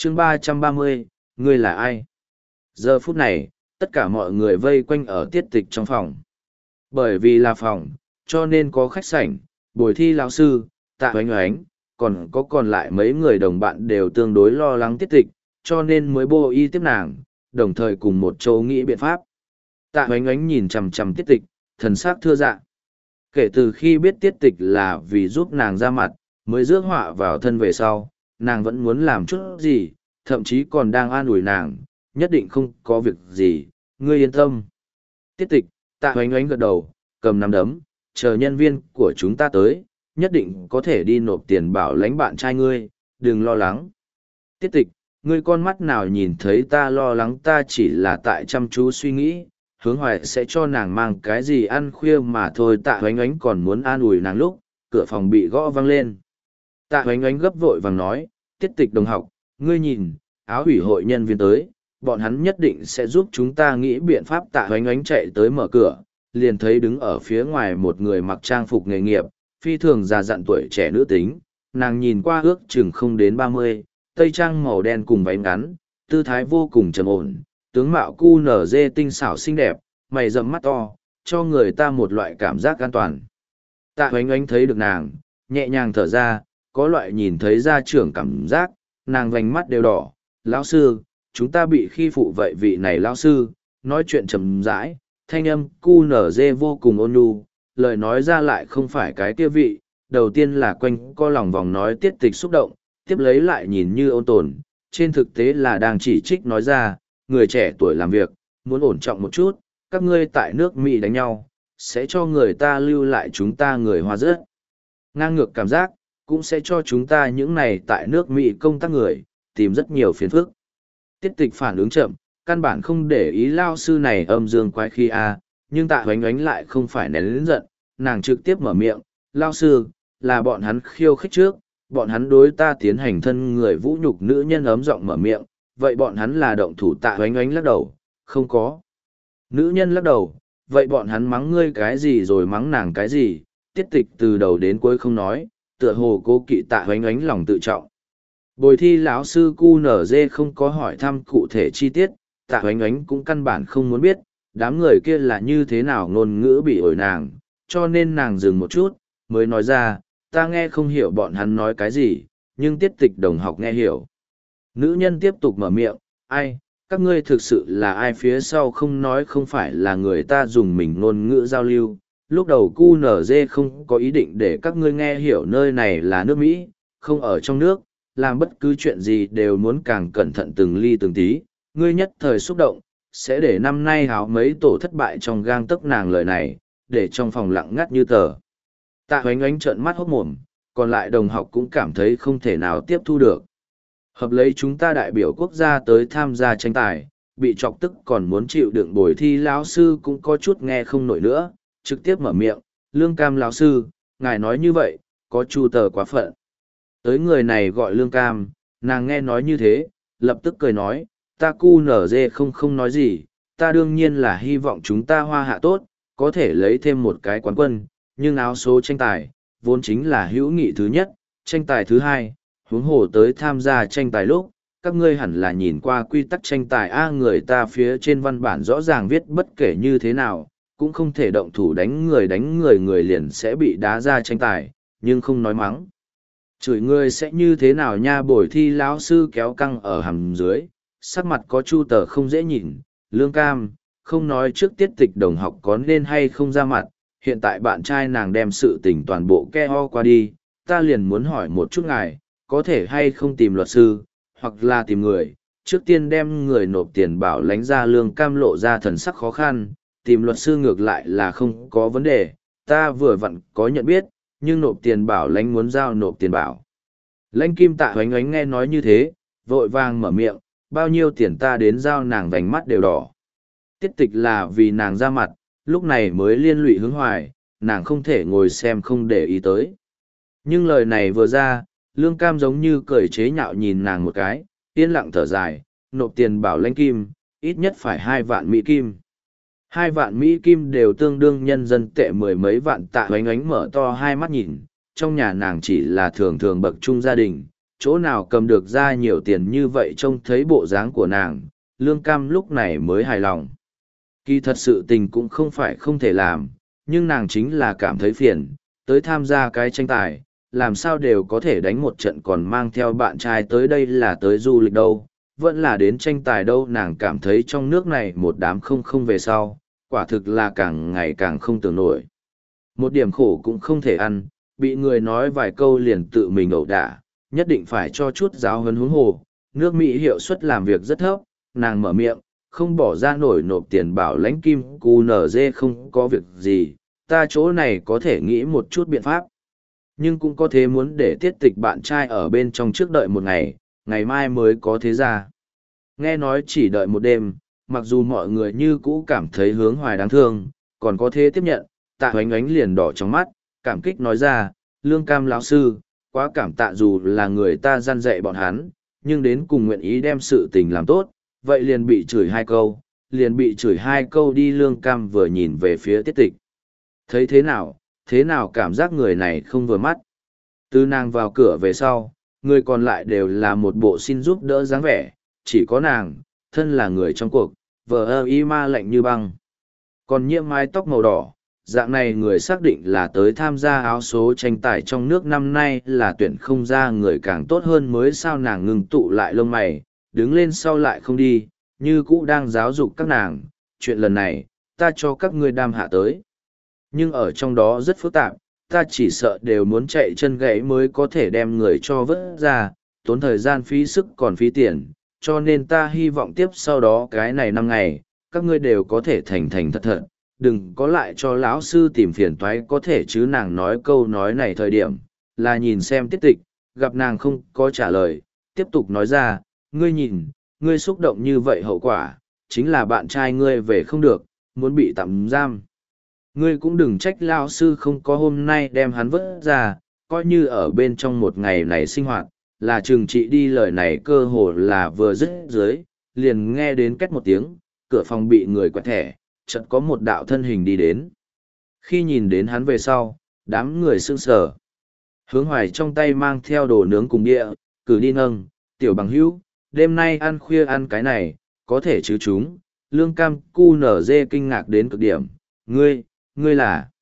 chương 330, ngươi là ai? Giờ phút này, tất cả mọi người vây quanh ở tiết tịch trong phòng. Bởi vì là phòng, cho nên có khách sảnh, Bồi Thi lão sư, Tạ Oánh Oánh, còn lại mấy người đồng bạn đều tương đối lo lắng tiết tịch, cho nên mới bô y tiếp nàng, đồng thời cùng một chỗ nghĩ biện pháp. Tạ Oánh Oánh nhìn chằm chằm tiết tịch, thần sắc thưa dạ. Kể từ khi biết tiết tịch là vì giúp nàng ra mặt, mới rước họa vào thân về sau, nàng vẫn muốn làm chút gì, thậm chí còn đang an ủi nàng, nhất định không có việc gì, ngươi yên tâm. Tiết tịch, Tạ Oánh Oánh gật đầu, cầm nắm đấm, chờ nhân viên của chúng ta tới, nhất định có thể đi nộp tiền bảo lãnh bạn trai ngươi, đừng lo lắng. Tiết tịch, ngươi con mắt nào nhìn thấy ta lo lắng, ta chỉ là tại chăm chú suy nghĩ, Hướng Hoài sẽ cho nàng mang cái gì ăn khuya mà thôi. Tạ Oánh Oánh còn muốn an ủi nàng lúc, cửa phòng bị gõ vang lên. Tạ Oánh Oánh gấp vội vàng nói, Tiết tịch đồng học, ngươi nhìn, áo ủy hội nhân viên tới, bọn hắn nhất định sẽ giúp chúng ta nghĩ biện pháp. Tạ Oánh Oánh chạy tới mở cửa, liền thấy đứng ở phía ngoài một người mặc trang phục nghề nghiệp, phi thường già dặn tuổi trẻ nữ tính, nàng nhìn qua ước chừng không đến 30, tây trang màu đen cùng váy ngắn, tư thái vô cùng trầm ổn, tướng mạo cu nở dê tinh xảo xinh đẹp, mày rậm mắt to, cho người ta một loại cảm giác an toàn. Tạ Oánh Oánh thấy được nàng, nhẹ nhàng thở ra, có loại nhìn thấy gia trưởng cảm giác, nàng vành mắt đều đỏ. Lão sư, chúng ta bị khi phụ vậy vị này lão sư, nói chuyện chậm rãi, thanh âm cu nở dê vô cùng ôn nhu, lời nói ra lại không phải cái kia vị, đầu tiên là quanh co lòng vòng nói tiết tịch xúc động, tiếp lấy lại nhìn như ôn tồn, trên thực tế là đang chỉ trích nói ra, người trẻ tuổi làm việc, muốn ổn trọng một chút, các ngươi tại nước Mỹ đánh nhau, sẽ cho người ta lưu lại chúng ta người Hoa rớt. Ngang ngược cảm giác, cũng sẽ cho chúng ta những này tại nước Mỹ công tác người, tìm rất nhiều phiền phức. Tiết tịch phản ứng chậm, căn bản không để ý lao sư này âm dương quái khi nhưng Tạ Oánh Oánh lại không phải nén lớn giận, nàng trực tiếp mở miệng, lao sư, là bọn hắn khiêu khích trước, bọn hắn đối ta tiến hành thân người vũ nhục. Nữ nhân ấm giọng mở miệng, vậy bọn hắn là động thủ. Tạ Oánh Oánh lắc đầu, không có. Nữ nhân lắc đầu, vậy bọn hắn mắng ngươi cái gì rồi mắng nàng cái gì? Tiết tịch từ đầu đến cuối không nói, tựa hồ cố kỵ Tạ Oánh Oánh lòng tự trọng. Bồi Thi lão sư cu nở dê không có hỏi thăm cụ thể chi tiết, Tạ Oánh Oánh cũng căn bản không muốn biết, đám người kia là như thế nào ngôn ngữ bị ổi nàng, cho nên nàng dừng một chút, mới nói ra, ta nghe không hiểu bọn hắn nói cái gì, nhưng tiết tịch đồng học nghe hiểu. Nữ nhân tiếp tục mở miệng, ai, các ngươi thực sự là ai? Phía sau không nói không phải là người ta dùng mình ngôn ngữ giao lưu, lúc đầu QNZ không có ý định để các ngươi nghe hiểu nơi này là nước Mỹ, không ở trong nước, làm bất cứ chuyện gì đều muốn càng cẩn thận từng ly từng tí, ngươi nhất thời xúc động, sẽ để năm nay háo mấy tổ thất bại trong gang tấc. Nàng lời này, để trong phòng lặng ngắt như tờ. Tạ Oánh Oánh trợn mắt hốt mồm, còn lại đồng học cũng cảm thấy không thể nào tiếp thu được. Hợp lấy chúng ta đại biểu quốc gia tới tham gia tranh tài, bị chọc tức còn muốn chịu đựng Bồi Thi lão sư cũng có chút nghe không nổi nữa, trực tiếp mở miệng, Lương Cam lão sư, ngài nói như vậy, có chu tờ quá phận. Tới người này gọi Lương Cam, nàng nghe nói như thế, lập tức cười nói, ta cu nở dê không nói gì, ta đương nhiên là hy vọng chúng ta Hoa Hạ tốt, có thể lấy thêm một cái quán quân, nhưng áo số tranh tài, vốn chính là hữu nghị thứ nhất, tranh tài thứ hai, huống hồ tới tham gia tranh tài lúc, các ngươi hẳn là nhìn qua quy tắc tranh tài người ta phía trên văn bản rõ ràng viết bất kể như thế nào, cũng không thể động thủ đánh người người liền sẽ bị đá ra tranh tài, nhưng không nói mắng. Chửi người sẽ như thế nào nha? Bồi Thi lão sư kéo căng ở hàm dưới, sắc mặt có chu tờ không dễ nhìn, Lương Cam, không nói trước tiết tịch đồng học có nên hay không ra mặt, hiện tại bạn trai nàng đem sự tình toàn bộ ke ho qua đi, ta liền muốn hỏi một chút ngài, có thể hay không tìm luật sư, hoặc là tìm người, trước tiên đem người nộp tiền bảo lãnh ra. Lương Cam lộ ra thần sắc khó khăn, tìm luật sư ngược lại là không có vấn đề, ta vừa vặn có nhận biết, nhưng nộp tiền bảo lãnh muốn giao nộp tiền bảo lãnh kim. Tạ Oánh Oánh nghe nói như thế, vội vàng mở miệng, bao nhiêu tiền ta đến giao? Nàng vành mắt đều đỏ. Tiết tịch là vì nàng ra mặt, lúc này mới liên lụy Hướng Hoài, nàng không thể ngồi xem không để ý tới. Nhưng lời này vừa ra, Lương Cam giống như cười chế nhạo nhìn nàng một cái, yên lặng thở dài, nộp tiền bảo lãnh kim, ít nhất phải 2 vạn Mỹ Kim. 2 vạn Mỹ Kim đều tương đương nhân dân tệ 10 mấy vạn. Tạ Oánh Oánh mở to hai mắt nhìn, trong nhà nàng chỉ là thường thường bậc trung gia đình, chỗ nào cầm được ra nhiều tiền như vậy. Trông thấy bộ dáng của nàng, Lương Cam lúc này mới hài lòng. Kỳ thật sự tình cũng không phải không thể làm, nhưng nàng chính là cảm thấy phiền, tới tham gia cái tranh tài, làm sao đều có thể đánh một trận còn mang theo bạn trai tới đây là tới du lịch đâu, vẫn là đến tranh tài đâu. Nàng cảm thấy trong nước này một đám không về sau, quả thực là càng ngày càng không tưởng nổi. Một điểm khổ cũng không thể ăn, bị người nói vài câu liền tự mình ẩu đả, nhất định phải cho chút giáo huấn huống hồ. Nước Mỹ hiệu suất làm việc rất thấp, nàng mở miệng, không bỏ ra nổi nộp tiền bảo lãnh kim QNZ không có việc gì, ta chỗ này có thể nghĩ một chút biện pháp. Nhưng cũng có thế muốn để tiết tịch bạn trai ở bên trong trước đợi một ngày, ngày mai mới có thế ra. Nghe nói chỉ đợi một đêm, mặc dù mọi người như cũ cảm thấy Hướng Hoài đáng thương, còn có thế tiếp nhận, Tạ Hoánh Ánh liền đỏ trong mắt, cảm kích nói ra, Lương Cam lão sư, quá cảm tạ dù là người ta gian dạy bọn hắn, nhưng đến cùng nguyện ý đem sự tình làm tốt, vậy liền bị chửi hai câu đi. Lương Cam vừa nhìn về phía tiết tịch. Thấy thế nào cảm giác người này không vừa mắt. Từ nàng vào cửa về sau, người còn lại đều là một bộ xin giúp đỡ dáng vẻ, chỉ có nàng, thân là người trong cuộc, vờ ơ y ma lạnh như băng. Còn nhiễm mái tóc màu đỏ, dạng này người xác định là tới tham gia áo số tranh tài trong nước năm nay là tuyển không ra người càng tốt hơn mới sao. Nàng ngừng tụ lại lông mày, đứng lên sau lại không đi, như cũ đang giáo dục các nàng, chuyện lần này, ta cho các ngươi đam hạ tới. Nhưng ở trong đó rất phức tạp, ta chỉ sợ đều muốn chạy chân gãy mới có thể đem người cho vớt ra, tốn thời gian phí sức còn phí tiền, cho nên ta hy vọng tiếp sau đó cái này 5 ngày, các ngươi đều có thể thành thật, đừng có lại cho lão sư tìm phiền toái có thể chứ. Nàng nói câu nói này thời điểm, là nhìn xem tiết tịch, gặp nàng không có trả lời, tiếp tục nói ra, ngươi nhìn, ngươi xúc động như vậy hậu quả, chính là bạn trai ngươi về không được, muốn bị tạm giam. Ngươi cũng đừng trách lão sư không có hôm nay đem hắn vớt ra, coi như ở bên trong một ngày này sinh hoạt, là trừng trị đi. Lời này cơ hồ là vừa dứt dưới, liền nghe đến két một tiếng, cửa phòng bị người quẹt thẻ, chợt có một đạo thân hình đi đến. Khi nhìn đến hắn về sau, đám người sững sờ. Hướng Hoài trong tay mang theo đồ nướng cùng địa, cử đi nâng, tiểu bằng hữu, đêm nay ăn khuya ăn cái này, có thể chứ chúng. Lương Cam cu nở dê kinh ngạc đến cực điểm, ngươi là...